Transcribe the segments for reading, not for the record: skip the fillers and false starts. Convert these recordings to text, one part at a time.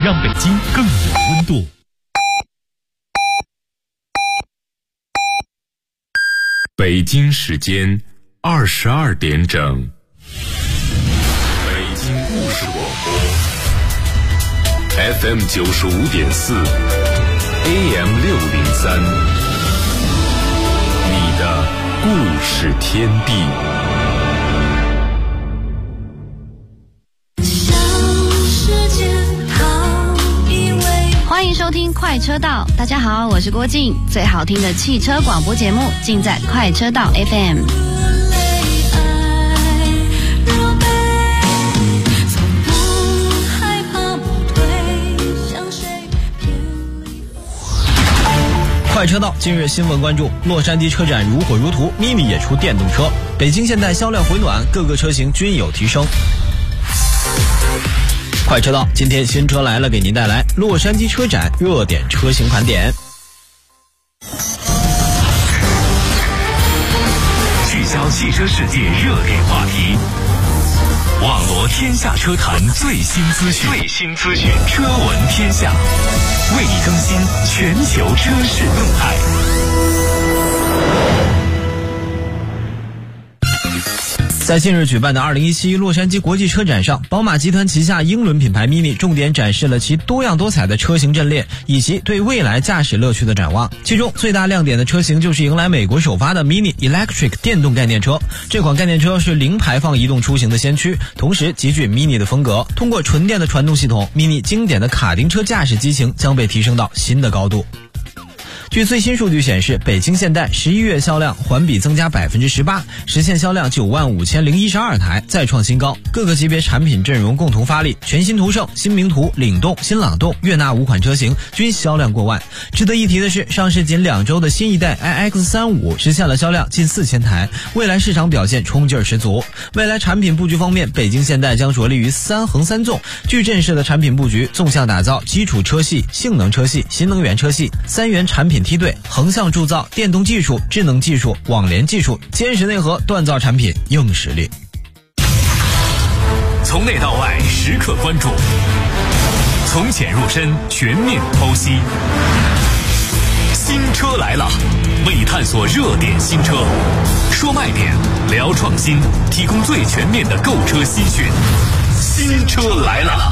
让北京更有温度。北京时间22点整。北京故事广播 FM 95.4 AM 603，你的故事天地。 欢迎收听快车道，大家好，我是郭靖，最好听的汽车广播节目尽在快车道 FM。 快车道今日新闻关注：洛杉矶车展如火如荼，Mini 也出电动车，北京现代销量回暖，各个车型均有提升。快车道今天新车来了，给您带来洛杉矶车展热点车型盘点， 聚焦汽车世界热点话题，网罗天下车坛最新资讯，车闻天下，为你更新全球车市动态。 在近日举办的2017洛杉矶国际车展上，宝马集团旗下英伦品牌 Mini 重点展示了其多样多彩的车型阵列以及对未来驾驶乐趣的展望。其中最大亮点的车型就是迎来美国首发的 Mini Electric 电动概念车。这款概念车是零排放移动出行的先驱，同时极具 Mini 的风格。通过纯电的传动系统， Mini 经典的卡丁车驾驶激情将被提升到新的高度。据最新数据显示，北京现代11月销量环比增加 18%， 实现销量95012台，再创新高。各个级别产品阵容共同发力，全新途胜、新名图、领动、新朗动、悦纳5款车型均销量过万。值得一提的是，上市仅2周的新一代 iX35 实现了销量近4000台，未来市场表现冲劲儿十足。未来产品布局方面，北京现代将着力于3横3纵，矩阵式的产品布局，纵向打造基础车系、性能车系、新能源车系3元产品梯队，横向铸造电动技术、智能技术、网联技术，坚实内核锻造产品硬实力。 从内到外时刻关注，从浅入深全面剖析。新车来了，为探索热点新车，说卖点，聊创新，提供最全面的购车资讯。新车来了。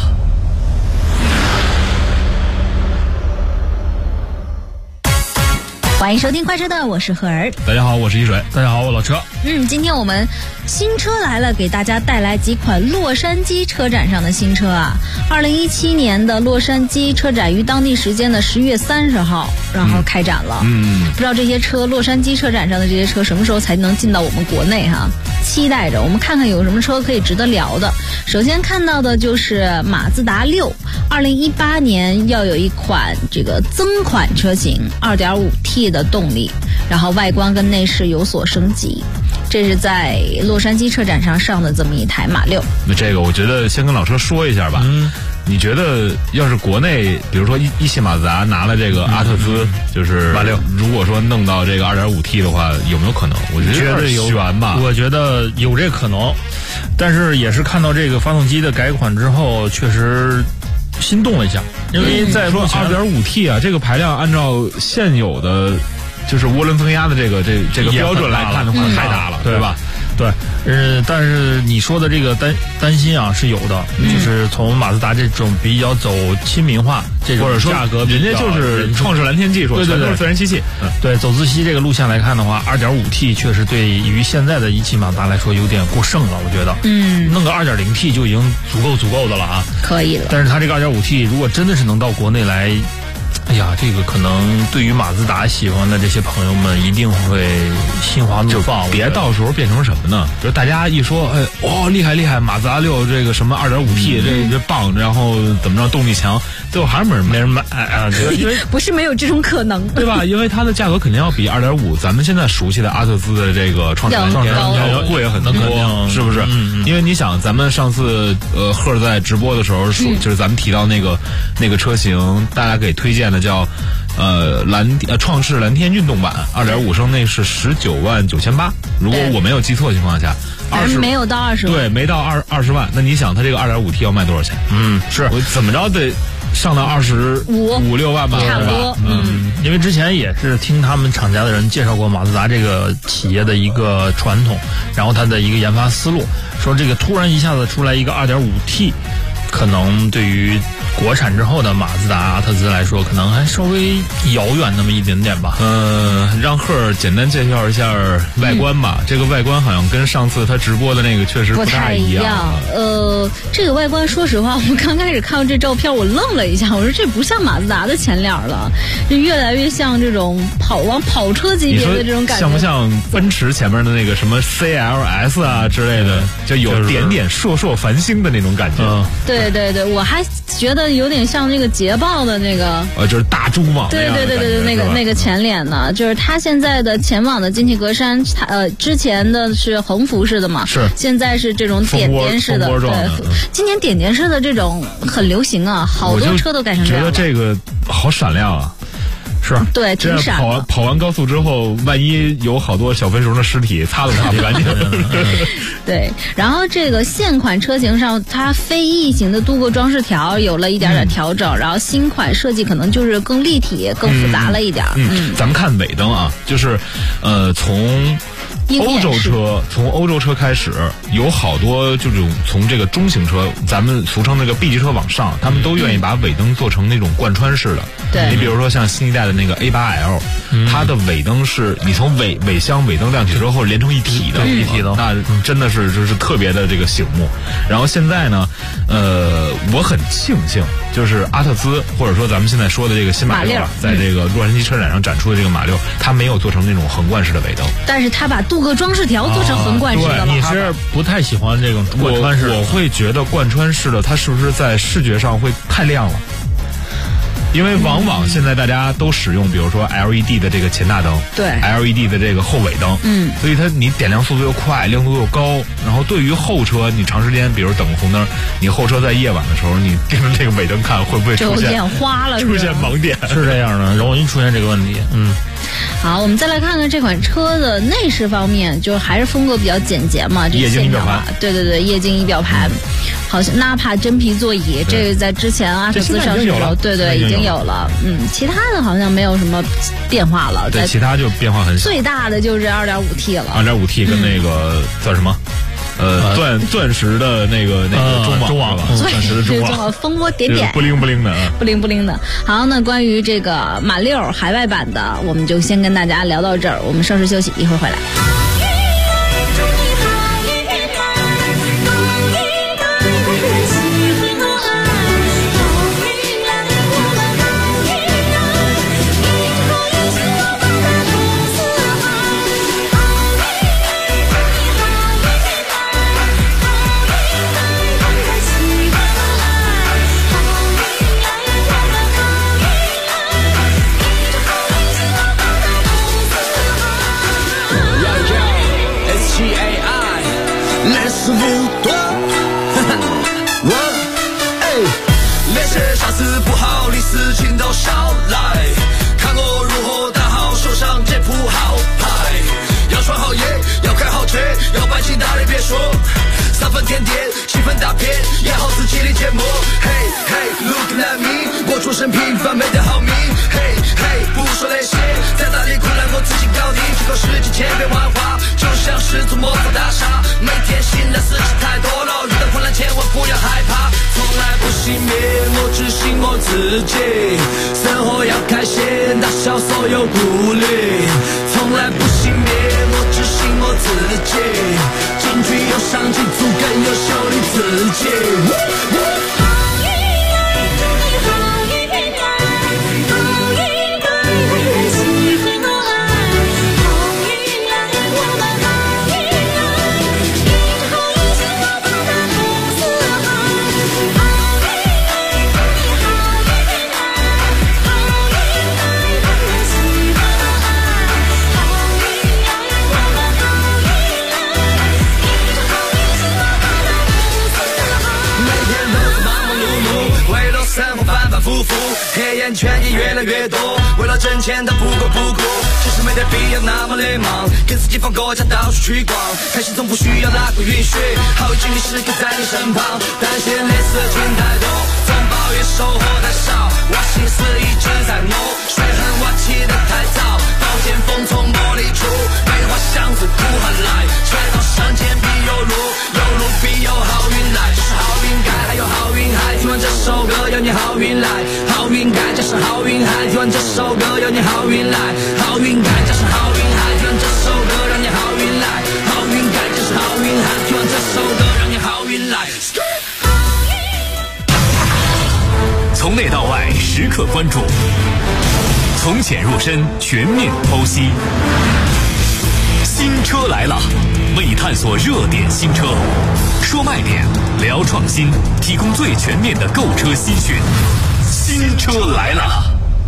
欢迎收听快车道，我是何儿。 大家好，我是一水。大家好，我老车。 今天我们新车来了，给大家带来几款洛杉矶车展上的新车啊。2017年的洛杉矶车展于当地时间的10月30号，然后开展了。不知道这些车，洛杉矶车展上的这些车什么时候才能进到我们国内哈？期待着，我们看看有什么车可以值得聊的。首先看到的就是马自达6 ，2018年要有一款这个增款车型 2.5T 的动力，然后外观跟内饰有所升级。这是在洛杉矶车展上上的这么一台马6。 那这个我觉得先跟老车说一下吧。你觉得要是国内比如说一汽马自达拿了这个阿特兹，就是马6，如果说弄到这个 2.5T 的话，有没有可能？我觉得有悬吧。 我觉得有这可能，但是也是看到这个发动机的改款之后，确实心动了一下。 因为再说 2.5T 啊，这个排量按照现有的就是涡轮增压的这个标准来看的话，太大了，对吧？ 对，但是你说的这个担心啊是有的，就是从马自达这种比较走亲民化这种价格， 人家就是创世蓝天技术， 对， 全都是自然吸气。 对，走自吸这个路线来看的话 2.5T 确实对于现在的一汽马自达来说有点过剩了，我觉得。弄个 2.0T 就已经足够的了啊， 可以了。 但是它这个 2.5T 如果真的是能到国内来，哎呀，这个可能对于马自达喜欢的这些朋友们一定会心花怒放。 别到时候变成什么呢？就是大家一说，厉害，马自达6这个什么 2.5T 这棒，然后怎么着动力强，最后还是没人买啊！因为不是没有这种可能， 对吧？因为它的价格肯定要比 2.5咱们现在熟悉的阿特兹的这个创世蓝天要贵很多，是不是？因为你想，咱们上次赫在直播的时候说，就是咱们提到那个车型，大家给推荐的叫创世蓝天运动版2.5升内是199800，如果我没有记错的情况下，20 没有到20万， 对，没到20万。那你想，它这个 2.5T 要卖多少钱？ 是我怎么着得上到25-26万吧， 差不多。 因为之前也是听他们厂家的人介绍过马自达这个企业的一个传统，然后它的一个研发思路，说这个突然一下子出来一个 2.5T， 可能对于国产之后的马自达、阿特兹来说，可能还稍微遥远那么一点点吧。 让赫简单介绍一下外观吧。这个外观好像跟上次他直播的那个确实不太一样。 这个外观，说实话，我刚开始看到这照片，我愣了一下，我说这不像马自达的前脸了，这越来越像这种往跑车级别的这种感觉。 像不像奔驰前面的那个什么 CLS 啊之类的，就有点点烁烁繁星的那种感觉。 对对对，我还觉得有点像那个捷豹的那个， 就是大蛛网那样的感觉。 对，那个前脸呢，就是它现在的前网的进气格栅，之前的是横幅式的嘛， 是， 现在是这种点点式的。对，今年点点式的这种很流行啊，好多车都改成这样了。 我觉得这个好闪亮啊。是， 对，挺闪的。 跑完高速之后，万一有好多小飞熊的尸体，擦都擦不干净。 对，然后这个现款车型上，它非翼型的镀铬装饰条有了一点点调整，然后新款设计可能就是更立体、更复杂了一点。 咱们看尾灯啊，就是从欧洲车开始，有好多这种从这个中型车，咱们俗称那个 B 级车往上，他们都愿意把尾灯做成那种贯穿式的。 对， 你比如说像新一代的那个 A8L，它的尾灯是你从尾箱尾灯亮起之后连成一体的，那真的是就是特别的这个醒目。然后现在呢，我很庆幸，就是阿特兹或者说咱们现在说的这个新马六，在这个洛杉矶车展上展出的这个马六，它没有做成那种横贯式的尾灯， 但是它把镀铬装饰条做成横贯式的了。 你是不太喜欢这种贯穿式的？ 我会觉得贯穿式的它是不是在视觉上会太亮了？因为往往现在大家都使用，比如说 LED 的这个前大灯， 对 ，LED 的这个后尾灯，所以你点亮速度又快，亮度又高，然后对于后车，你长时间，比如等红灯，你后车在夜晚的时候，你盯着这个尾灯看，会不会出现眼花了， 出现盲点？ 是这样的，容易出现这个问题。 好，我们再来看看这款车的内饰方面，就还是风格比较简洁嘛，这液晶仪表盘， 对，液晶仪表盘，好像纳帕真皮座椅，这个在之前阿特兹上市的时候，对，已经有了。其他的好像没有什么变化了。 对，其他就变化很小。 最大的就是 2.5T 了。 2.5T 跟那个叫什么？钻石的那个中网，钻石的中网， 风波点点， 不灵不灵的， 不灵不灵的。好，那关于这个马六海外版的，我们就先跟大家聊到这儿。我们稍事休息，一会儿回来。 3分甜点7分大片，演好自己的节目。Hey hey look at me， 我出身平凡没得好命。Hey hey 不说那些，再大的困难我自己搞定。经过世纪千变万化，就像是座魔法大厦。每天醒来事情太多了，遇到困难千万不要害怕。从来不熄灭，我只信我自己。生活要开心，打消所有顾虑。从来不熄灭，我只信我自己。进去有上进，做更优秀的自己。每天都夫妇，黑眼圈也越来越多，为了挣钱他不管不顾，其实没得必要那么累忙，给自己放个假到处去逛，开心从不需要哪个允许，好运经历时刻在你身旁，但嫌累死的钱太多，总抱怨收获太少，我心思一直在磨，水很我起得太早，刀剑锋从磨砺出，梅花香自苦寒来，却道上天必有路，有路必有好运来，就是好运该还有好运还，听完这首歌要你好运来，好运该加上好运还，听完这首歌要你好运来，好运该加上好运还，听完这首歌让你好运来，好运该加上好运还，听完这首歌让你好运来。 从内到外时刻关注，从浅入深全面剖析。新车来了，为你探索热点新车，说卖点，聊创新，提供最全面的购车资讯。新车来了。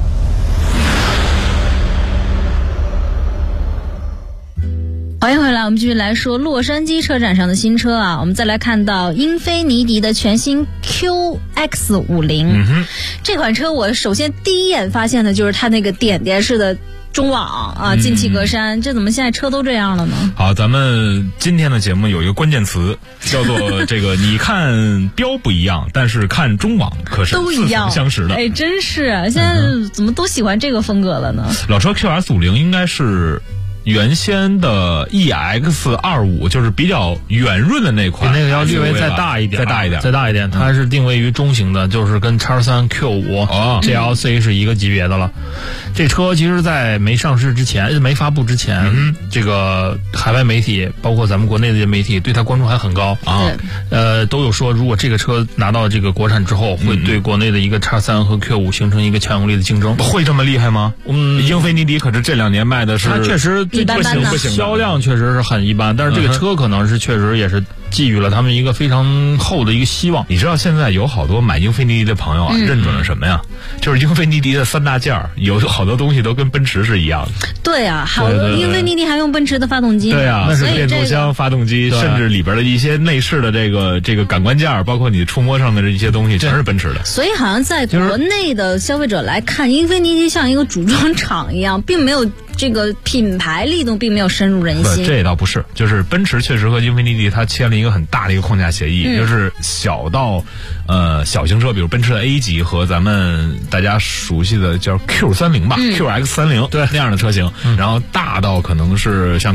欢迎回来，我们继续来说洛杉矶车展上的新车啊。我们再来看到英菲尼迪的全新 QX50，这款车我首先第一眼发现的就是它那个点点式的中网啊，进气格栅，这怎么现在车都这样了呢？ 好，咱们今天的节目有一个关键词，叫做这个你看标不一样，但是看中网可是都一样， 似曾相识的。 哎，真是，现在怎么都喜欢这个风格了呢？ 老车 QX50 应该是原先的 EX25，就是比较圆润的那款， 比那个要略微再大一点，再大一点。它是定位于中型的，就是跟 X3 Q5 GLC 是一个级别的了。这车其实在没上市之前，没发布之前，这个海外媒体包括咱们国内的媒体对它关注还很高啊。都有说，如果这个车拿到这个国产之后，会对国内的一个 X3 和 Q5 形成一个强有力的竞争。 会这么厉害吗？英菲尼迪可是这2年卖的是， 它确实一般般的， 销量确实是很一般，但是这个车可能是确实也是寄予了他们一个非常厚的一个希望。 你知道现在有好多买英菲尼迪的朋友啊，认准了什么呀？就是英菲尼迪的3大件儿，有好多东西都跟奔驰是一样的。 对啊，好多英菲尼迪还用奔驰的发动机。 对啊，那是变速箱、发动机，甚至里边的一些内饰的这个感官件，包括你触摸上的这一些东西，全是奔驰的。 所以好像在国内的消费者来看，英菲尼迪像一个组装厂一样，并没有这个品牌力度，并没有深入人心。 这也倒不是，就是奔驰确实和英菲尼迪它签了一个很大的一个框架协议，就是小到小型车，比如奔驰的 A 级和咱们大家熟悉的叫 Q30 吧，QX30 对那样的车型，然后大到可能是像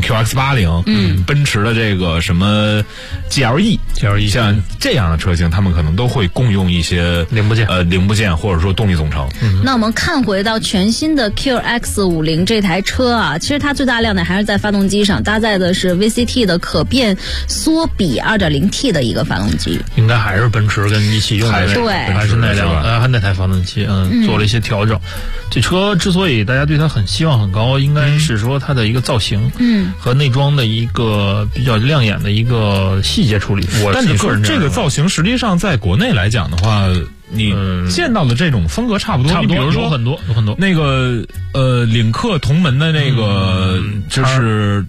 QX80，奔驰的这个什么 GLE 像这样的车型，他们可能都会共用一些零部件或者说动力总成。 那我们看回到全新的 QX50 这台车啊，其实它最大亮点还是在发动机上，搭载的是 VCT 的可变缩比 2.0T 的一个发动机， 应该还是奔驰跟一起用的， 对， 还是那台发动机，做了一些调整。这车之所以大家对它很期望很高，应该是说它的一个造型，和内装的一个比较亮眼的一个细节处理。 但你说这个造型实际上在国内来讲的话，你见到的这种风格差不多，比如说有很多那个领克同门的那个就是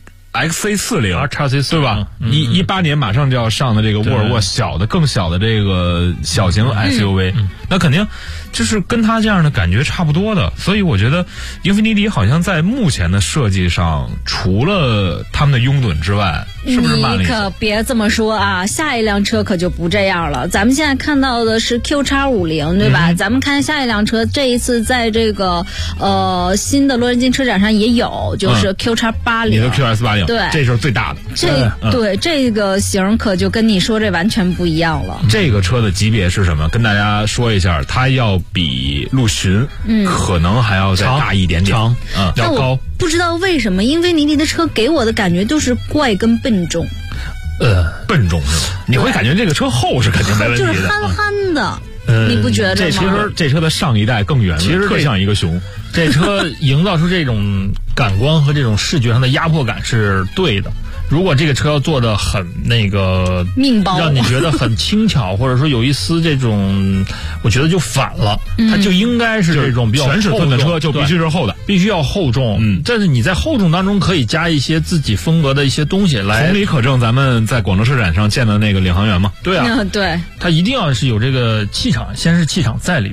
XC40 XC40 对吧？18年马上就要上的这个沃尔沃更小的这个小型 SUV，那肯定就是跟它这样的感觉差不多的。所以我觉得英菲尼迪好像在目前的设计上，除了他们的拥趸之外，是不是慢了一些？ 你可别这么说啊，下一辆车可就不这样了。咱们现在看到的是 QX50 对吧？咱们看下一辆车，这一次在这个新的洛杉矶车展上也有，就是 QX80。 你的 QX80。 对， 这是最大的。 对这个型可就跟你说这完全不一样了。 这个车的级别是什么？跟大家说一下，它要比陆巡，可能还要再大一点点，要高。 不知道为什么英菲尼迪的车给我的感觉都是怪跟笨重。 笨重是吧？你会感觉这个车厚是肯定没问题的， 就是憨憨的。你不觉得吗？ 这车的上一代更圆润，其实特像一个熊。 这车营造出这种感官和这种视觉上的压迫感是对的。如果这个车要做的很那个命包， 让你觉得很轻巧，或者说有一丝这种，我觉得就反了。它就应该是这种比较全尺寸的车就必须是厚的， 必须要厚重。但是你在厚重当中可以加一些自己风格的一些东西来。 同理可证，咱们在广州车展上见的那个领航员嘛， 对啊， 对， 它一定要是有这个气场，先是气场在里边。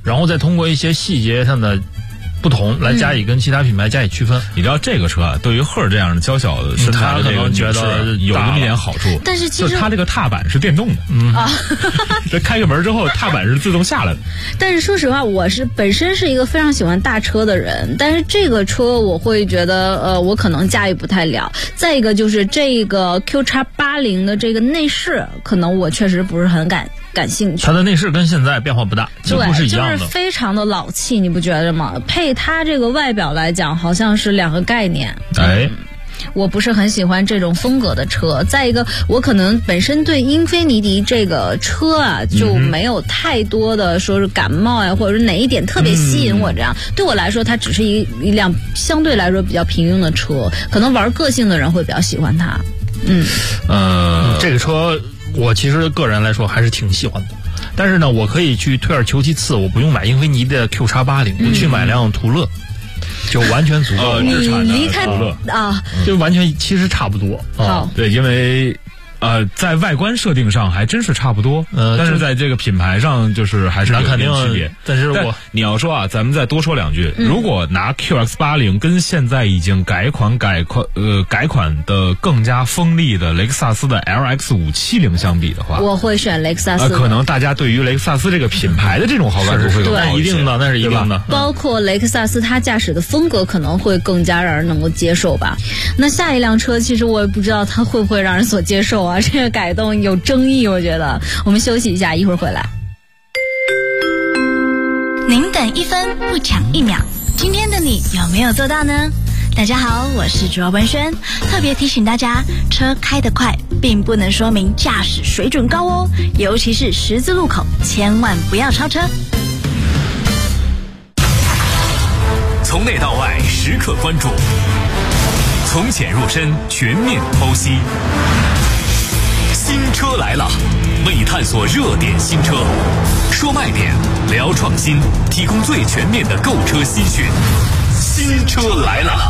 然后再通过一些细节上的不同来加以跟其他品牌加以区分。 你知道这个车啊，对于赫这样的娇小的身材的这个觉得有那么一点好处， 但是其实它这个踏板是电动的，这开个门之后踏板是自动下来的。 但是说实话，我是本身是一个非常喜欢大车的人，但是这个车我会觉得我可能驾驭不太了。再一个就是这个 QX80 的这个内饰，可能我确实不是很感兴趣。 它的内饰跟现在变化不大，几乎是一样的， 就是非常的老气，你不觉得吗？配它这个外表来讲，好像是两个概念。我不是很喜欢这种风格的车。再一个，我可能本身对英菲尼迪这个车啊，就没有太多的说是感冒呀，或者是哪一点特别吸引我这样。对我来说，它只是一辆相对来说比较平庸的车，可能玩个性的人会比较喜欢它。 这个车我其实个人来说还是挺喜欢的。但是呢，我可以去退而求其次，我不用买英菲尼迪的 QX80，我去买辆途乐。就完全足够日产的离开啊， 就完全其实差不多。 好， 对，因为在外观设定上还真是差不多，但是在这个品牌上就是还是有点区别。 但是你要说啊，咱们再多说两句，如果拿 QX80 跟现在已经改款的更加锋利的雷克萨斯的 LX570相比的话， 我会选雷克萨斯。 可能大家对于雷克萨斯这个品牌的这种好感度会更高一些。 那是一定的。 包括雷克萨斯它驾驶的风格可能会更加让人能够接受吧。那下一辆车其实我也不知道它会不会让人所接受啊。这个改动有争议，我觉得。我们休息一下，一会儿回来。 您等1分不抢1秒，今天的你有没有做到呢？大家好，我是主播文轩，特别提醒大家，车开得快并不能说明驾驶水准高哦，尤其是十字路口，千万不要超车。 从内到外时刻关注，从浅入深全面剖析。新车来了，为你探索热点新车，说卖点，聊创新，提供最全面的购车资讯。新车来了。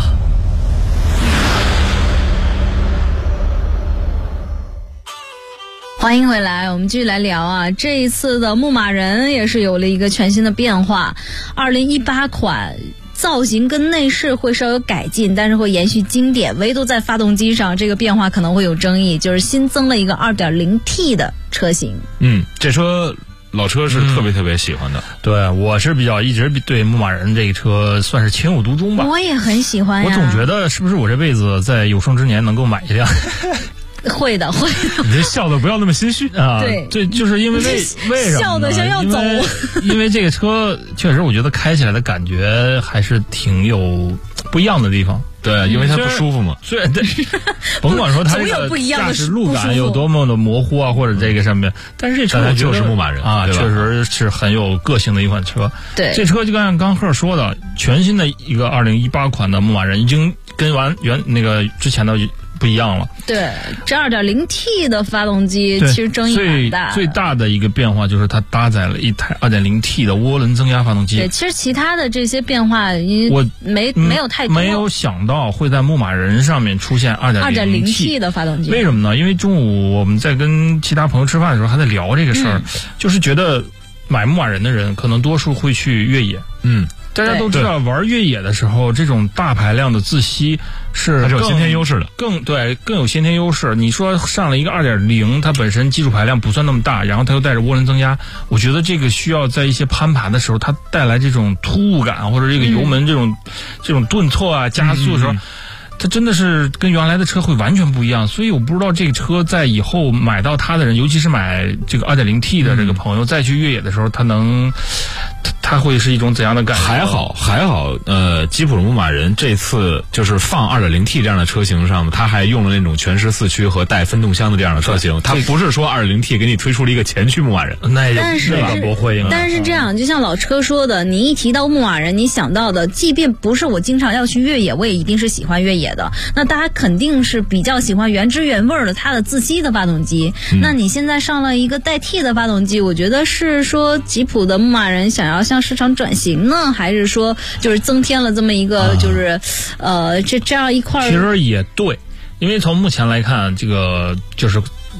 欢迎回来，我们继续来聊啊。这一次的牧马人也是有了一个全新的变化，2018款。造型跟内饰会稍有改进，但是会延续经典，唯独在发动机上这个变化可能会有争议，就是新增了一个 2.0T 的车型。 这车老车是特别特别喜欢的。 对，我是一直对牧马人这个车算是情有独钟吧。 我也很喜欢呀。 我总觉得是不是我这辈子在有生之年能够买一辆。 会的。 你这笑的不要那么心虚啊！ 对，这就是因为为什么笑的像要走。 因为这个车确实，我觉得开起来的感觉还是挺有不一样的地方。 对，因为它不舒服嘛。 对，甭管说它这个驾驶路感有多么的模糊啊，或者这个上面，但是这车就是牧马人啊，确实是很有个性的一款车。 对， 这车就像刚赫说的，全新的一个2018款的牧马人，已经跟那个之前的不一样了。 对，这 2.0T 的发动机其实争议蛮大。 最大的一个变化就是它搭载了一台 2.0T 的涡轮增压发动机。 对，其实其他的这些变化我没有太多。 没有想到会在牧马人上面出现 2.0T 的发动机。 为什么呢？因为中午我们在跟其他朋友吃饭的时候还在聊这个事儿，就是觉得买牧马人的人可能多数会去越野。大家都知道，玩越野的时候，这种大排量的自吸是有先天优势的， 更有先天优势。你说上了一个 2.0， 它本身基础排量不算那么大，然后它又带着涡轮增压，我觉得这个需要在一些攀爬的时候，它带来这种突兀感，或者这个油门这种顿挫啊、加速的时候。它真的是跟原来的车会完全不一样，所以我不知道这个车在以后买到它的人，尤其是买这个 2.0T 的这个朋友，再去越野的时候，它会是一种怎样的感觉？ 还好，吉普的牧马人这次就是放 2.0T 这样的车型上，它还用了那种全时4驱和带分动箱的这样的车型，它不是说 2.0T 给你推出了一个前驱牧马人， 那不会。 但是这样，就像老车说的，你一提到牧马人，你想到的，即便不是我经常要去越野，我也一定是喜欢越野的。那大家肯定是比较喜欢原汁原味的它的自吸的发动机。那你现在上了一个带 T 的发动机，我觉得是说吉普的牧马人想要向市场转型呢，还是说就是增添了这么一个就是这样一块？ 其实也对，因为从目前来看，这个就是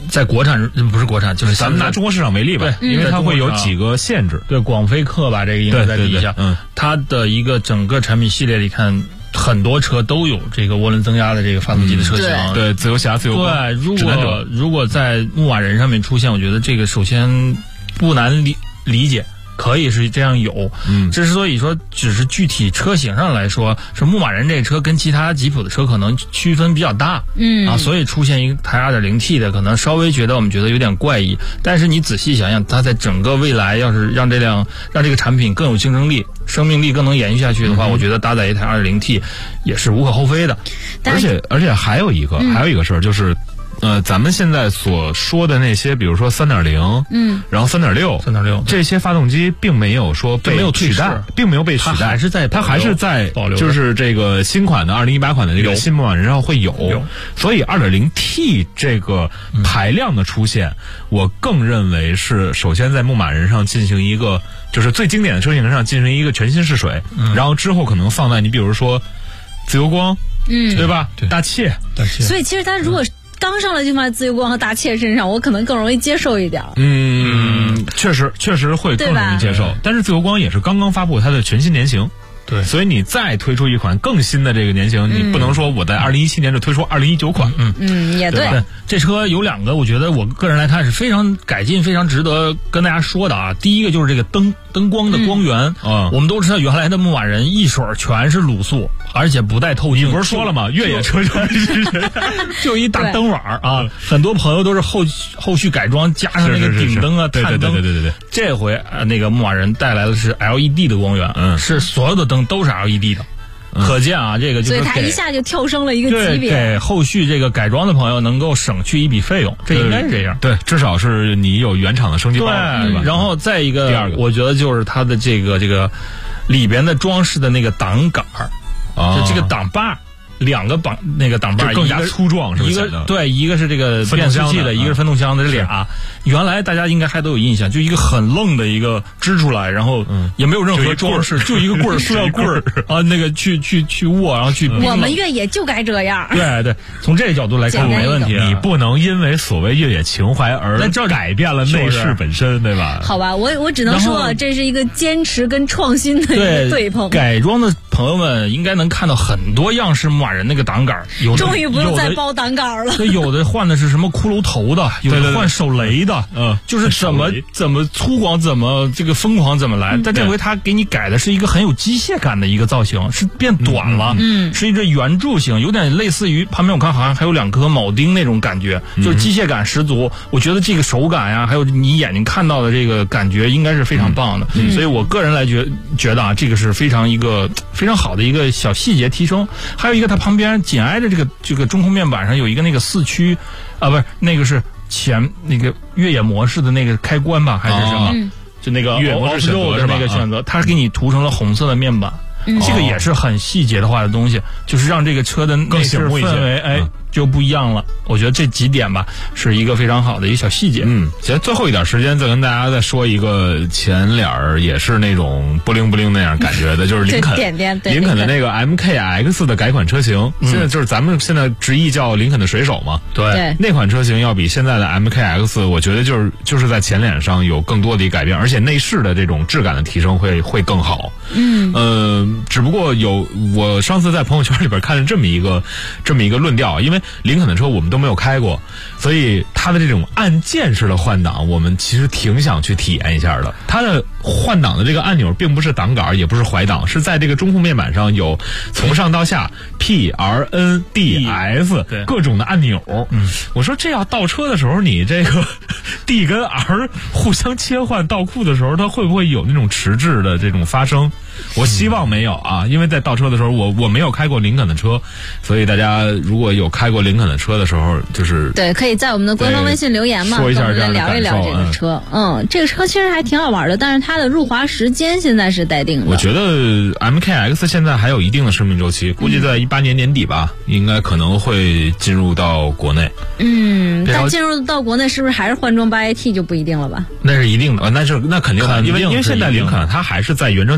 在国产不是国产，就是咱们拿中国市场为例吧，因为它会有几个限制。 对，广飞客吧，这个应该在底下。它的一个整个产品系列里看，很多车都有这个涡轮增压的这个发动机的车型。 对，自由侠、自由光。 对，如果在牧马人上面出现，我觉得这个首先不难理解。可以是这样有，之所以说只是具体车型上来说，是牧马人这个车跟其他吉普的车可能区分比较大，所以出现一台 2.0T 的，可能稍微我们觉得有点怪异。但是你仔细想想，它在整个未来要是让这个产品更有竞争力、生命力更能延续下去的话，我觉得搭载一台 2.0T 也是无可厚非的。 而且还有一个事儿就是。咱们现在所说的那些，比如说3.0，然后3.6这些发动机并没有说被取代，并没有被取代，它还是在保留， 就是这个新款的2018款的这个新牧马人上会有，所以 2.0T 这个排量的出现，我更认为是首先在牧马人上进行一个，就是最经典的车型上进行一个全新试水，然后之后可能放在你比如说自由光，对吧？ 对， 大切， 所以其实它如果刚上来就放在自由光和大切身上，我可能更容易接受一点。 确实会更容易接受。但是自由光也是刚刚发布它的全新年型， 对， 所以你再推出一款更新的这个年型，你不能说我在2017年就推出2019款。 也对。 这车有两个，我觉得我个人来看是非常改进、非常值得跟大家说的啊。第一个就是这个灯光的光源我们都知道原来的牧马人一水全是卤素，而且不带透镜。 你不是说了吗？越野车就一大灯碗啊，很多朋友都是后续改装加上那个顶灯啊、探灯。 对。 这回那个牧马人带来的是 LED 的光源，是所有的灯都是 LED 的。可见啊，这个就是所以它一下就跳升了一个级别， 给后续这个改装的朋友能够省去一笔费用，这应该是这样。 对，至少是你有原厂的升级包，对吧？ 然后再一个， 第二个， 我觉得就是它的这个里边的装饰的那个挡杆就这个挡把。两个那个挡把更加粗壮，是吧？ 对，一个是这个变速器的，一个是分动箱的，这俩。原来大家应该还都有印象，就一个很愣的一个支出来，然后也没有任何装饰，就一个棍儿，塑料棍儿啊，那个去握，然后去。 我们越野就该这样。 对，从这个角度来看没问题。 你不能因为所谓越野情怀而改变了内饰本身，对吧？ 好吧，我只能说这是一个坚持跟创新的一个对碰。 改装的朋友们应该能看到很多样式牧马人那个挡杆， 终于不用再包挡杆了。 有的换的是什么骷髅头的，有的换手雷的，就是怎么粗犷怎么这个疯狂怎么来。但这回他给你改的是一个很有机械感的一个造型，是变短了，是一个圆柱形，有点类似于旁边我看好像还有2颗铆钉那种感觉，就是机械感十足。我觉得这个手感呀，还有你眼睛看到的这个感觉，应该是非常棒的。所以我个人来觉得啊，这个是非常好的一个小细节提升。还有一个它旁边紧挨着这个中控面板上有一个那个4驱不是那个是前那个越野模式的那个开关吧，还是什么？就那个越野模式的那个选择，它给你涂成了红色的面板。这个也是很细节的化的东西，就是让这个车的内饰氛围就不一样了。我觉得这几点吧是一个非常好的一个小细节。 行，最后一点时间再跟大家再说一个前脸也是那种不灵不灵那样感觉的，就是林肯林肯的那个 MKX 的改款车型，现在就是咱们现在直译叫林肯的水手嘛。 对， 那款车型要比现在的 MKX 我觉得就是在前脸上有更多的一改变，而且内饰的这种质感的提升会更好。只不过我上次在朋友圈里边看了这么一个论调，因为林肯的车我们都没有开过，所以它的这种按键式的换挡我们其实挺想去体验一下的。它的换挡的这个按钮并不是挡杆也不是怀挡，是在这个中控面板上有从上到下 P R N D S 各种的按钮。我说这要倒车的时候你这个 D 跟 R 互相切换倒库的时候，它会不会有那种迟滞的这种发生？我希望没有啊，因为在倒车的时候我没有开过林肯的车，所以大家如果有开过林肯的车的时候，就是对，可以在我们的官方微信留言嘛， 说一下这样的聊一聊这个车。这个车其实还挺好玩的，但是它的入华时间现在是待定的。 我觉得 MKX 现在还有一定的生命周期，估计在18年年底吧，应该可能会进入到国内。 但进入到国内是不是还是换装8AT 就不一定了吧？ 那是一定的， 那肯定的，因为现在林肯它还是在原装进口的状态。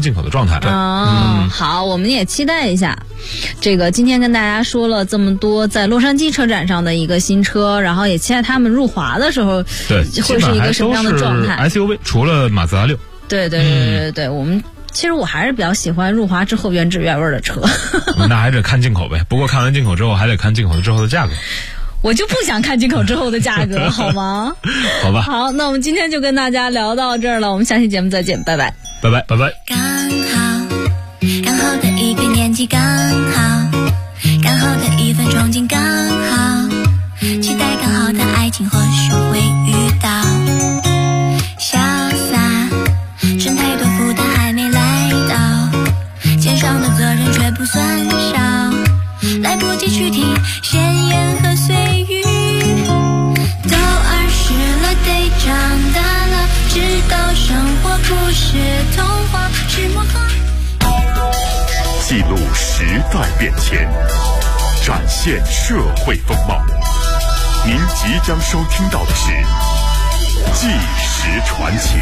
态。 好，我们也期待一下。这个今天跟大家说了这么多在洛杉矶车展上的一个新车，然后也期待他们入华的时候， 对， 会是一个什么样的状态 ？SUV 除了马自达6， 对，其实我还是比较喜欢入华之后原汁原味的车。 那还得看进口呗。不过看完进口之后，还得看进口之后的价格。 我就不想看进口之后的价格，好吗？ 好吧。 好，那我们今天就跟大家聊到这儿了，我们下期节目再见，拜拜， 拜拜，拜拜。 刚好的一个年纪，刚好的一份憧憬，刚好期待刚好的爱情，或许会遇到。潇洒，剩太多负担还没来到，肩上的责任却不算少，来不及去听闲言和碎语，都20了，得长大了，知道生活不是童话，是魔法。 记录时代变迁，展现社会风貌。您即将收听到的是《纪实传奇》。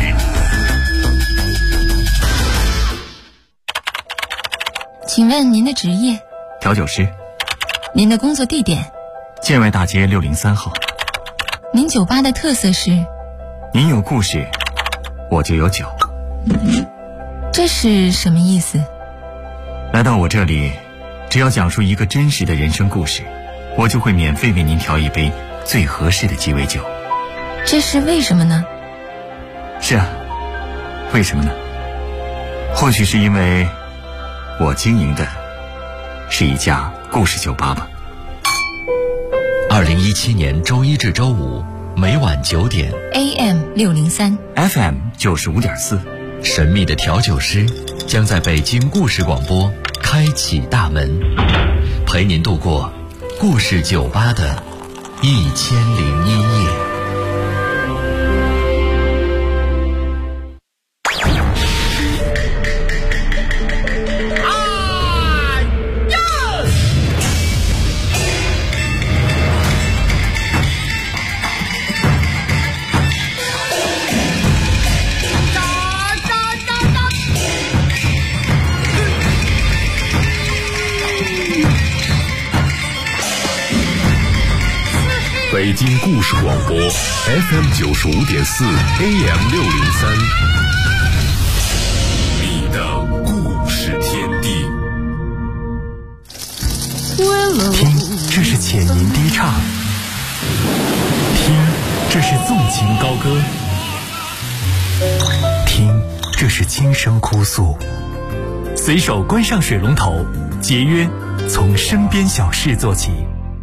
请问您的职业？ 调酒师。 您的工作地点？ 建外大街603号。 您酒吧的特色是？ 您有故事，我就有酒。 这是什么意思？ 来到我这里，只要讲述一个真实的人生故事，我就会免费为您调一杯最合适的鸡尾酒。 这是为什么呢？ 是啊，为什么呢？或许是因为我经营的是一家故事酒吧吧。 2017年周一至周五每晚9点 AM 603 FM 95.4， 神秘的调酒师将在北京故事广播开启大门，陪您度过故事酒吧的1001夜。 北京故事广播 FM 95.4 AM 603，你的故事天地。 听，这是浅吟低唱；听，这是纵情高歌；听，这是轻声哭诉。随手关上水龙头，节约从身边小事做起。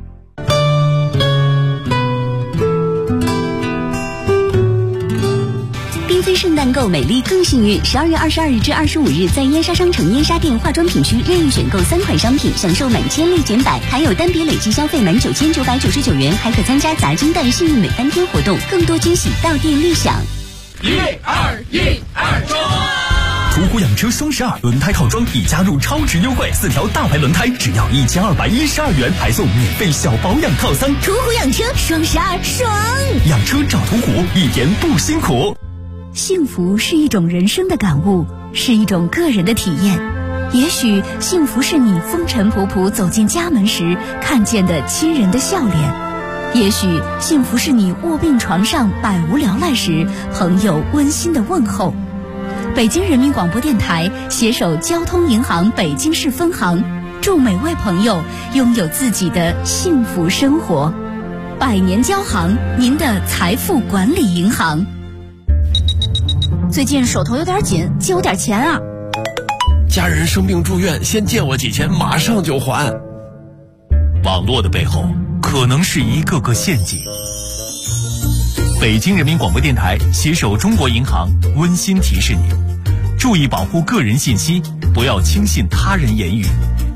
圣诞购美丽更幸运，12月22日至25日，在燕莎商城燕莎店化妆品区任意选购3款商品，享受满千立减100，还有单笔累计消费满9999元，还可参加砸金蛋幸运每翻天活动，更多惊喜到店立享。 1、2、1、2中！ 途虎养车双12轮胎套装已加入超值优惠，4条大牌轮胎只要1212元，还送免费小保养套餐。 途虎养车双12爽！ 养车找途虎，一点不辛苦。 幸福是一种人生的感悟，是一种个人的体验。也许幸福是你风尘仆仆走进家门时看见的亲人的笑脸，也许幸福是你卧病床上百无聊赖时朋友温馨的问候。北京人民广播电台携手交通银行北京市分行，祝每位朋友拥有自己的幸福生活。百年交行，您的财富管理银行。最近手头有点紧，借我点钱啊！ 家人生病住院，先借我几千，马上就还。网络的背后可能是一个个陷阱。北京人民广播电台携手中国银行温馨提示您：注意保护个人信息，不要轻信他人言语，